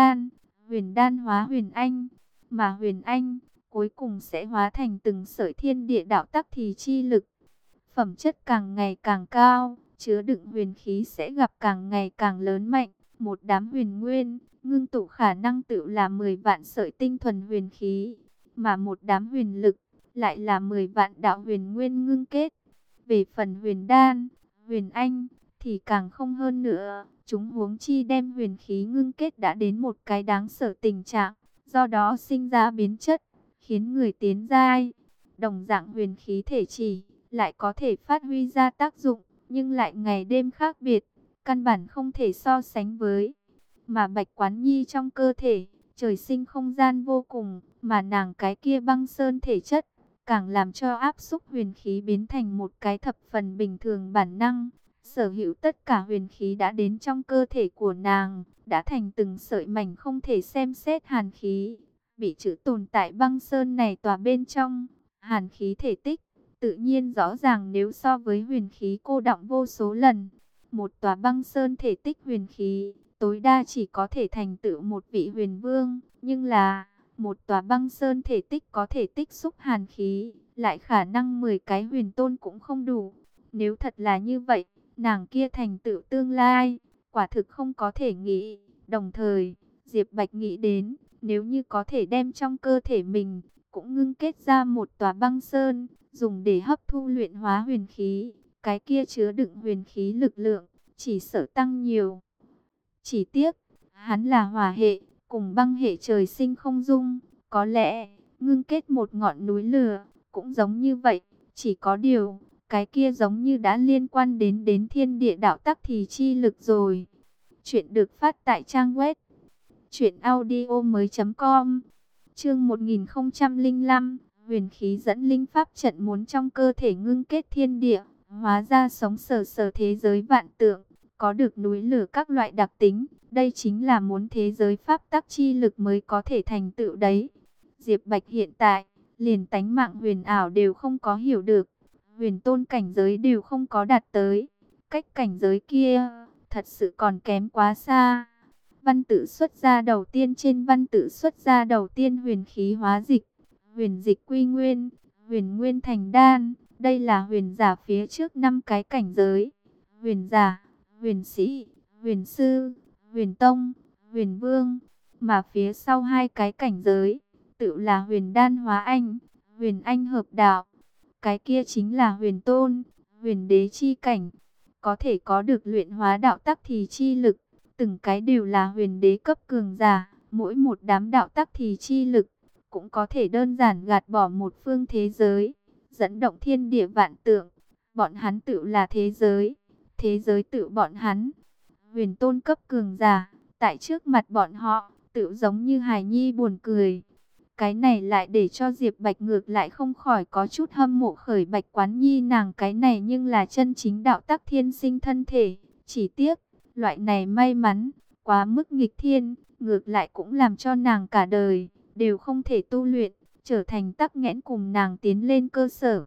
huyền đan hóa huyền anh. Mà huyền anh, cuối cùng sẽ hóa thành từng sợi thiên địa đạo tắc thì chi lực. Phẩm chất càng ngày càng cao, chứa đựng huyền khí sẽ gặp càng ngày càng lớn mạnh. Một đám huyền nguyên, ngưng tụ khả năng tự là 10 vạn sợi tinh thuần huyền khí. Mà một đám huyền lực, lại là 10 vạn đạo huyền nguyên ngưng kết. Về phần huyền đan, huyền anh, thì càng không hơn nữa. Chúng huống chi đem huyền khí ngưng kết đã đến một cái đáng sợ tình trạng, do đó sinh ra biến chất, khiến người tiến giai. Đồng dạng huyền khí thể chỉ, lại có thể phát huy ra tác dụng, nhưng lại ngày đêm khác biệt, căn bản không thể so sánh với. Mà Bạch Quán Nhi trong cơ thể, trời sinh không gian vô cùng, mà nàng cái kia băng sơn thể chất, càng làm cho áp xúc huyền khí biến thành một cái thập phần bình thường bản năng. Sở hữu tất cả huyền khí đã đến trong cơ thể của nàng, đã thành từng sợi mảnh không thể xem xét hàn khí, bị trữ tồn tại băng sơn này tỏa bên trong. Hàn khí thể tích, tự nhiên rõ ràng nếu so với huyền khí cô đọng vô số lần. Một tòa băng sơn thể tích huyền khí, tối đa chỉ có thể thành tựu một vị huyền vương, nhưng là một tòa băng sơn thể tích có thể tích xúc hàn khí, lại khả năng 10 cái huyền tôn cũng không đủ. Nếu thật là như vậy, nàng kia thành tựu tương lai, quả thực không có thể nghĩ. Đồng thời, Diệp Bạch nghĩ đến, nếu như có thể đem trong cơ thể mình, cũng ngưng kết ra một tòa băng sơn, dùng để hấp thu luyện hóa huyền khí, cái kia chứa đựng huyền khí lực lượng, chỉ sợ tăng nhiều. Chỉ tiếc, hắn là hỏa hệ, cùng băng hệ trời sinh không dung, có lẽ ngưng kết một ngọn núi lửa cũng giống như vậy, chỉ có điều, cái kia giống như đã liên quan đến thiên địa đạo tắc thì chi lực rồi. Chuyện được phát tại trang web truyệnaudiomoi.com. Chương 1005, huyền khí dẫn linh pháp trận muốn trong cơ thể ngưng kết thiên địa, hóa ra sống sờ sờ thế giới vạn tượng, có được núi lửa các loại đặc tính, đây chính là muốn thế giới pháp tắc chi lực mới có thể thành tựu đấy. Diệp Bạch hiện tại, liền tánh mạng huyền ảo đều không có hiểu được, huyền tôn cảnh giới đều không có đạt tới, cách cảnh giới kia, thật sự còn kém quá xa. Văn tự xuất ra đầu tiên trên văn tự xuất ra đầu tiên huyền khí hóa dịch, huyền dịch quy nguyên, huyền nguyên thành đan. Đây là huyền giả phía trước 5 cái cảnh giới. Huyền giả, huyền sĩ, huyền sư, huyền tông, huyền vương. Mà phía sau 2 cái cảnh giới, tự là huyền đan hóa anh, huyền anh hợp đạo. Cái kia chính là huyền tôn, huyền đế chi cảnh. Có thể có được luyện hóa đạo tắc thì chi lực. Từng cái đều là huyền đế cấp cường giả, mỗi một đám đạo tắc thì chi lực, cũng có thể đơn giản gạt bỏ một phương thế giới, dẫn động thiên địa vạn tượng. Bọn hắn tự là thế giới tự bọn hắn. Huyền tôn cấp cường giả, tại trước mặt bọn họ, tự giống như hài nhi buồn cười. Cái này lại để cho Diệp Bạch ngược lại không khỏi có chút hâm mộ khởi Bạch Quán Nhi nàng cái này nhưng là chân chính đạo tắc thiên sinh thân thể, chỉ tiếc. Loại này may mắn, quá mức nghịch thiên, ngược lại cũng làm cho nàng cả đời, đều không thể tu luyện, trở thành tắc nghẽn cùng nàng tiến lên cơ sở.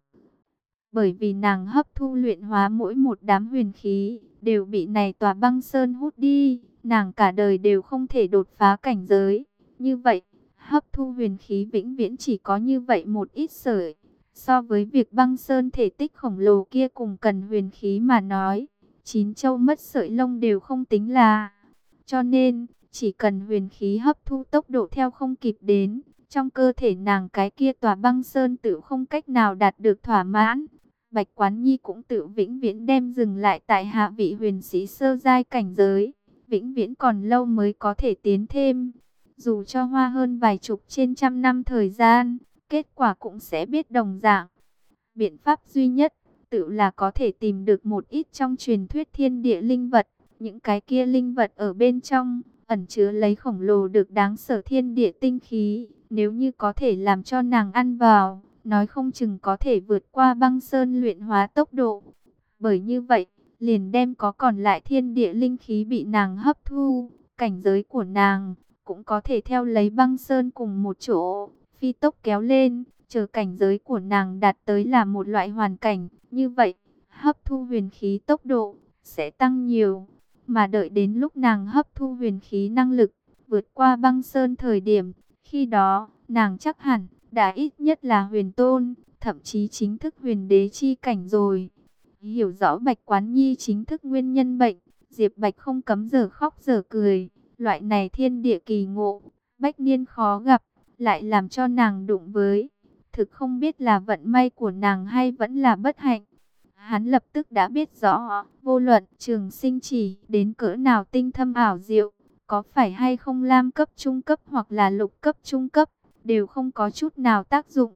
Bởi vì nàng hấp thu luyện hóa mỗi một đám huyền khí, đều bị này tòa băng sơn hút đi, nàng cả đời đều không thể đột phá cảnh giới. Như vậy, hấp thu huyền khí vĩnh viễn chỉ có như vậy một ít sợi, so với việc băng sơn thể tích khổng lồ kia cùng cần huyền khí mà nói. 9 châu mất sợi lông đều không tính là. Cho nên, chỉ cần huyền khí hấp thu tốc độ theo không kịp đến, trong cơ thể nàng cái kia tòa băng sơn tự không cách nào đạt được thỏa mãn. Bạch Quán Nhi cũng tự vĩnh viễn đem dừng lại tại hạ vị huyền sĩ sơ giai cảnh giới. Vĩnh viễn còn lâu mới có thể tiến thêm. Dù cho hoa hơn vài chục trên trăm năm thời gian, kết quả cũng sẽ biết đồng dạng. Biện pháp duy nhất tự là có thể tìm được một ít trong truyền thuyết thiên địa linh vật. Những cái kia linh vật ở bên trong, ẩn chứa lấy khổng lồ được đáng sợ thiên địa tinh khí. Nếu như có thể làm cho nàng ăn vào, nói không chừng có thể vượt qua băng sơn luyện hóa tốc độ. Bởi như vậy, liền đem có còn lại thiên địa linh khí bị nàng hấp thu, cảnh giới của nàng cũng có thể theo lấy băng sơn cùng một chỗ, phi tốc kéo lên. Chờ cảnh giới của nàng đạt tới là một loại hoàn cảnh, như vậy, hấp thu huyền khí tốc độ sẽ tăng nhiều. Mà đợi đến lúc nàng hấp thu huyền khí năng lực, vượt qua băng sơn thời điểm, khi đó, nàng chắc hẳn, đã ít nhất là huyền tôn, thậm chí chính thức huyền đế chi cảnh rồi. Hiểu rõ Bạch Quán Nhi chính thức nguyên nhân bệnh, Diệp Bạch không cấm giờ khóc giờ cười. Loại này thiên địa kỳ ngộ, bách niên khó gặp, lại làm cho nàng đụng với. Thực không biết là vận may của nàng hay vẫn là bất hạnh. Hắn lập tức đã biết rõ, vô luận Trường Sinh chỉ đến cỡ nào tinh thâm ảo diệu, có phải hay không lam cấp trung cấp hoặc là lục cấp trung cấp, đều không có chút nào tác dụng.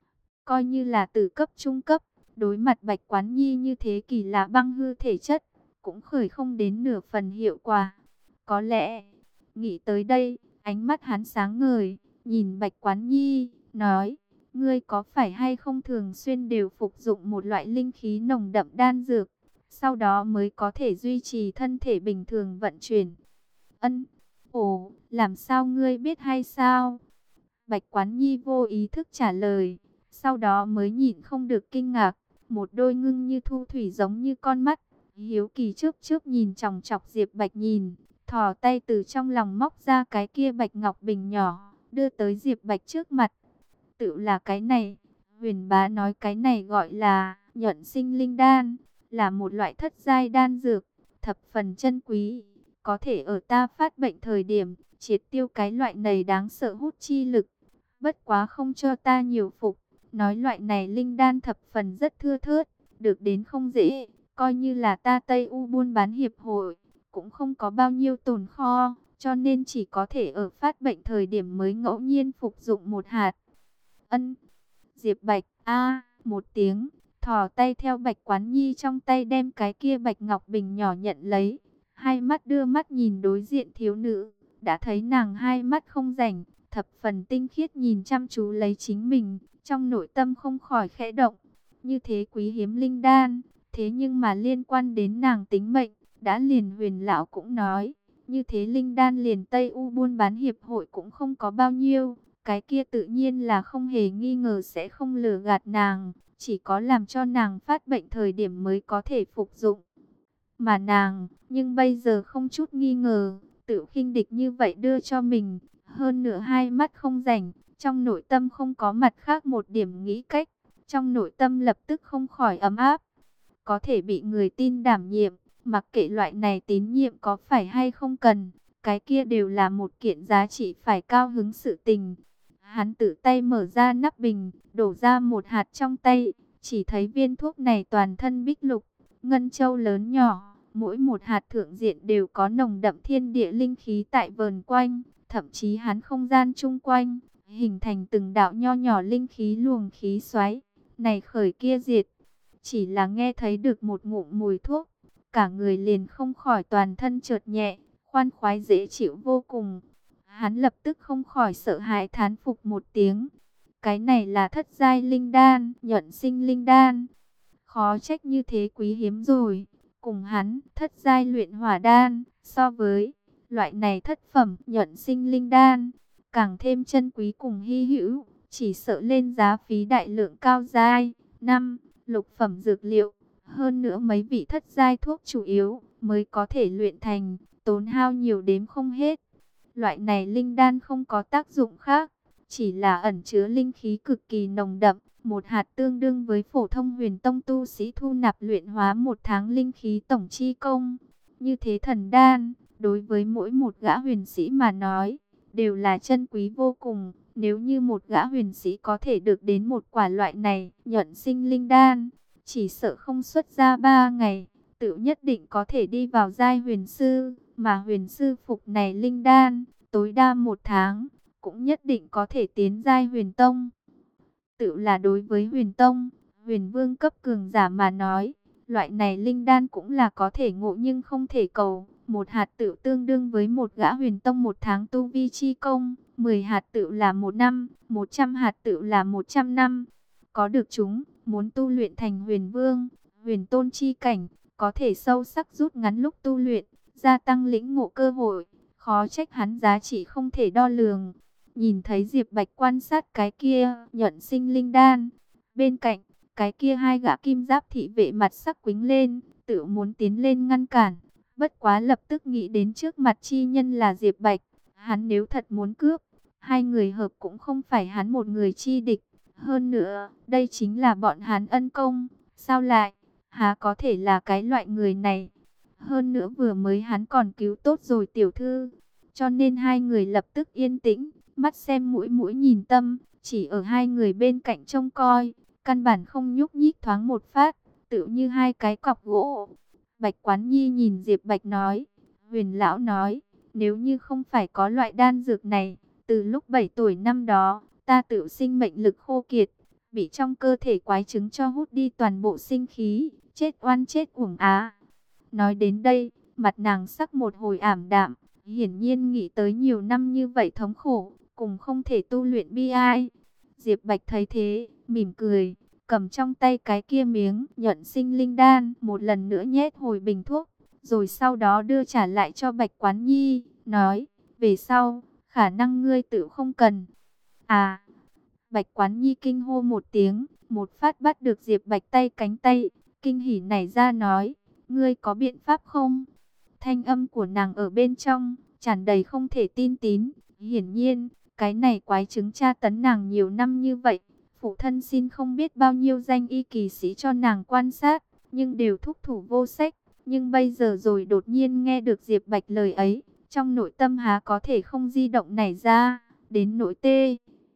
Coi như là từ cấp trung cấp, đối mặt Bạch Quán Nhi như thế kỳ lạ băng hư thể chất, cũng khởi không đến nửa phần hiệu quả. Có lẽ, nghĩ tới đây, Ánh mắt hắn sáng ngời, nhìn Bạch Quán Nhi, nói, ngươi có phải hay không thường xuyên đều phục dụng một loại linh khí nồng đậm đan dược, sau đó mới có thể duy trì thân thể bình thường vận chuyển? Ân. Ồ, làm sao ngươi biết hay sao? Bạch Quán Nhi vô ý thức trả lời, sau đó mới nhịn không được kinh ngạc, một đôi ngưng như thu thủy giống như con mắt, hiếu kỳ chớp chớp nhìn chòng chọc Diệp Bạch nhìn, thò tay từ trong lòng móc ra cái kia bạch ngọc bình nhỏ, đưa tới Diệp Bạch trước mặt. Tự là cái này, Huyền Bá nói cái này gọi là nhuận sinh linh đan, là một loại thất giai đan dược, thập phần chân quý, có thể ở ta phát bệnh thời điểm triệt tiêu cái loại này đáng sợ hút chi lực. Bất quá không cho ta nhiều phục, nói loại này linh đan thập phần rất thưa thớt, được đến không dễ, coi như là ta Tây U buôn bán hiệp hội, cũng không có bao nhiêu tồn kho, cho nên chỉ có thể ở phát bệnh thời điểm mới ngẫu nhiên phục dụng một hạt. Ân. Diệp Bạch một tiếng, thò tay theo Bạch Quán Nhi trong tay đem cái kia bạch ngọc bình nhỏ nhận lấy, hai mắt đưa mắt nhìn đối diện thiếu nữ, đã thấy nàng hai mắt không rảnh, thập phần tinh khiết nhìn chăm chú lấy chính mình, trong nội tâm không khỏi khẽ động. Như thế quý hiếm linh đan, thế nhưng mà liên quan đến nàng tính mệnh, đã liền Huyền lão cũng nói, như thế linh đan liền Tây U buôn bán hiệp hội cũng không có bao nhiêu, cái kia tự nhiên là không hề nghi ngờ sẽ không lừa gạt nàng, chỉ có làm cho nàng phát bệnh thời điểm mới có thể phục dụng. Mà nàng, nhưng bây giờ không chút nghi ngờ, tự khinh địch như vậy đưa cho mình, hơn nữa hai mắt không rảnh, trong nội tâm không có mặt khác một điểm nghĩ cách, trong nội tâm lập tức không khỏi ấm áp. Có thể bị người tin đảm nhiệm, mặc kệ loại này tín nhiệm có phải hay không cần, cái kia đều là một kiện giá trị phải cao hứng sự tình. Hắn tự tay mở ra nắp bình, đổ ra một hạt trong tay, chỉ thấy viên thuốc này toàn thân bích lục, ngân châu lớn nhỏ, mỗi một hạt thượng diện đều có nồng đậm thiên địa linh khí tại vờn quanh, thậm chí hắn không gian chung quanh, hình thành từng đạo nho nhỏ linh khí luồng khí xoáy, này khởi kia diệt. Chỉ là nghe thấy được một ngụm mùi thuốc, cả người liền không khỏi toàn thân chợt nhẹ, khoan khoái dễ chịu vô cùng. Hắn lập tức không khỏi sợ hãi thán phục một tiếng. Cái này là thất giai linh đan, nhuận sinh linh đan. Khó trách như thế quý hiếm rồi. Cùng hắn, thất giai luyện hỏa đan, so với loại này thất phẩm nhuận sinh linh đan, càng thêm chân quý cùng hy hữu, chỉ sợ lên giá phí đại lượng cao giai. 5. Lục phẩm dược liệu, hơn nữa mấy vị thất giai thuốc chủ yếu mới có thể luyện thành, tốn hao nhiều đếm không hết. Loại này linh đan không có tác dụng khác, chỉ là ẩn chứa linh khí cực kỳ nồng đậm, một hạt tương đương với phổ thông huyền tông tu sĩ thu nạp luyện hóa một tháng linh khí tổng chi công. Như thế thần đan, đối với mỗi một gã huyền sĩ mà nói, đều là chân quý vô cùng. Nếu như một gã huyền sĩ có thể được đến một quả loại này, nhuận sinh linh đan, chỉ sợ không xuất ra 3 ngày, tự nhất định có thể đi vào giai huyền sư, mà huyền sư phục này linh đan, tối đa 1 tháng, cũng nhất định có thể tiến giai huyền tông. Tự là đối với huyền tông, huyền vương cấp cường giả mà nói, loại này linh đan cũng là có thể ngộ nhưng không thể cầu. Một hạt tự tương đương với một gã huyền tông 1 tháng tu vi chi công, 10 hạt tự là 1 năm, 100 hạt tự là 100 năm. Có được chúng, muốn tu luyện thành huyền vương, huyền tôn chi cảnh, có thể sâu sắc rút ngắn lúc tu luyện, gia tăng lĩnh ngộ cơ hội, khó trách hắn giá trị không thể đo lường. Nhìn thấy Diệp Bạch quan sát cái kia nhuận sinh linh đan, bên cạnh, cái kia hai gã kim giáp thị vệ mặt sắc quính lên, tự muốn tiến lên ngăn cản. Bất quá lập tức nghĩ đến trước mặt chi nhân là Diệp Bạch, hắn nếu thật muốn cướp, hai người hợp cũng không phải hắn một người chi địch. Hơn nữa, đây chính là bọn hắn ân công, sao lại, há có thể là cái loại người này. Hơn nữa vừa mới hắn còn cứu tốt rồi tiểu thư, cho nên hai người lập tức yên tĩnh, mắt xem mũi mũi nhìn tâm, chỉ ở hai người bên cạnh trông coi, căn bản không nhúc nhích thoáng một phát, tự như hai cái cọc gỗ. Bạch Quán Nhi nhìn Diệp Bạch nói, Huyền lão nói, nếu như không phải có loại đan dược này, từ lúc 7 tuổi năm đó, ta tự sinh mệnh lực khô kiệt, bị trong cơ thể quái chứng cho hút đi toàn bộ sinh khí, chết oan chết uổng á. Nói đến đây, mặt nàng sắc một hồi ảm đạm, hiển nhiên nghĩ tới nhiều năm như vậy thống khổ, cùng không thể tu luyện bi ai. Diệp Bạch thấy thế, mỉm cười, cầm trong tay cái kia miếng nhuận sinh linh đan, một lần nữa nhét hồi bình thuốc, rồi sau đó đưa trả lại cho Bạch Quán Nhi, nói, về sau, khả năng ngươi tự không cần. À, Bạch Quán Nhi kinh hô một tiếng, một phát bắt được Diệp Bạch tay cánh tay, kinh hỉ nảy ra nói, ngươi có biện pháp không? Thanh âm của nàng ở bên trong, tràn đầy không thể tin tín, hiển nhiên, cái này quái chứng tra tấn nàng nhiều năm như vậy. Phụ thân xin không biết bao nhiêu danh y kỳ sĩ cho nàng quan sát, nhưng đều thúc thủ vô sách. Nhưng bây giờ rồi đột nhiên nghe được Diệp Bạch lời ấy, trong nội tâm há có thể không di động nảy ra, đến nỗi tê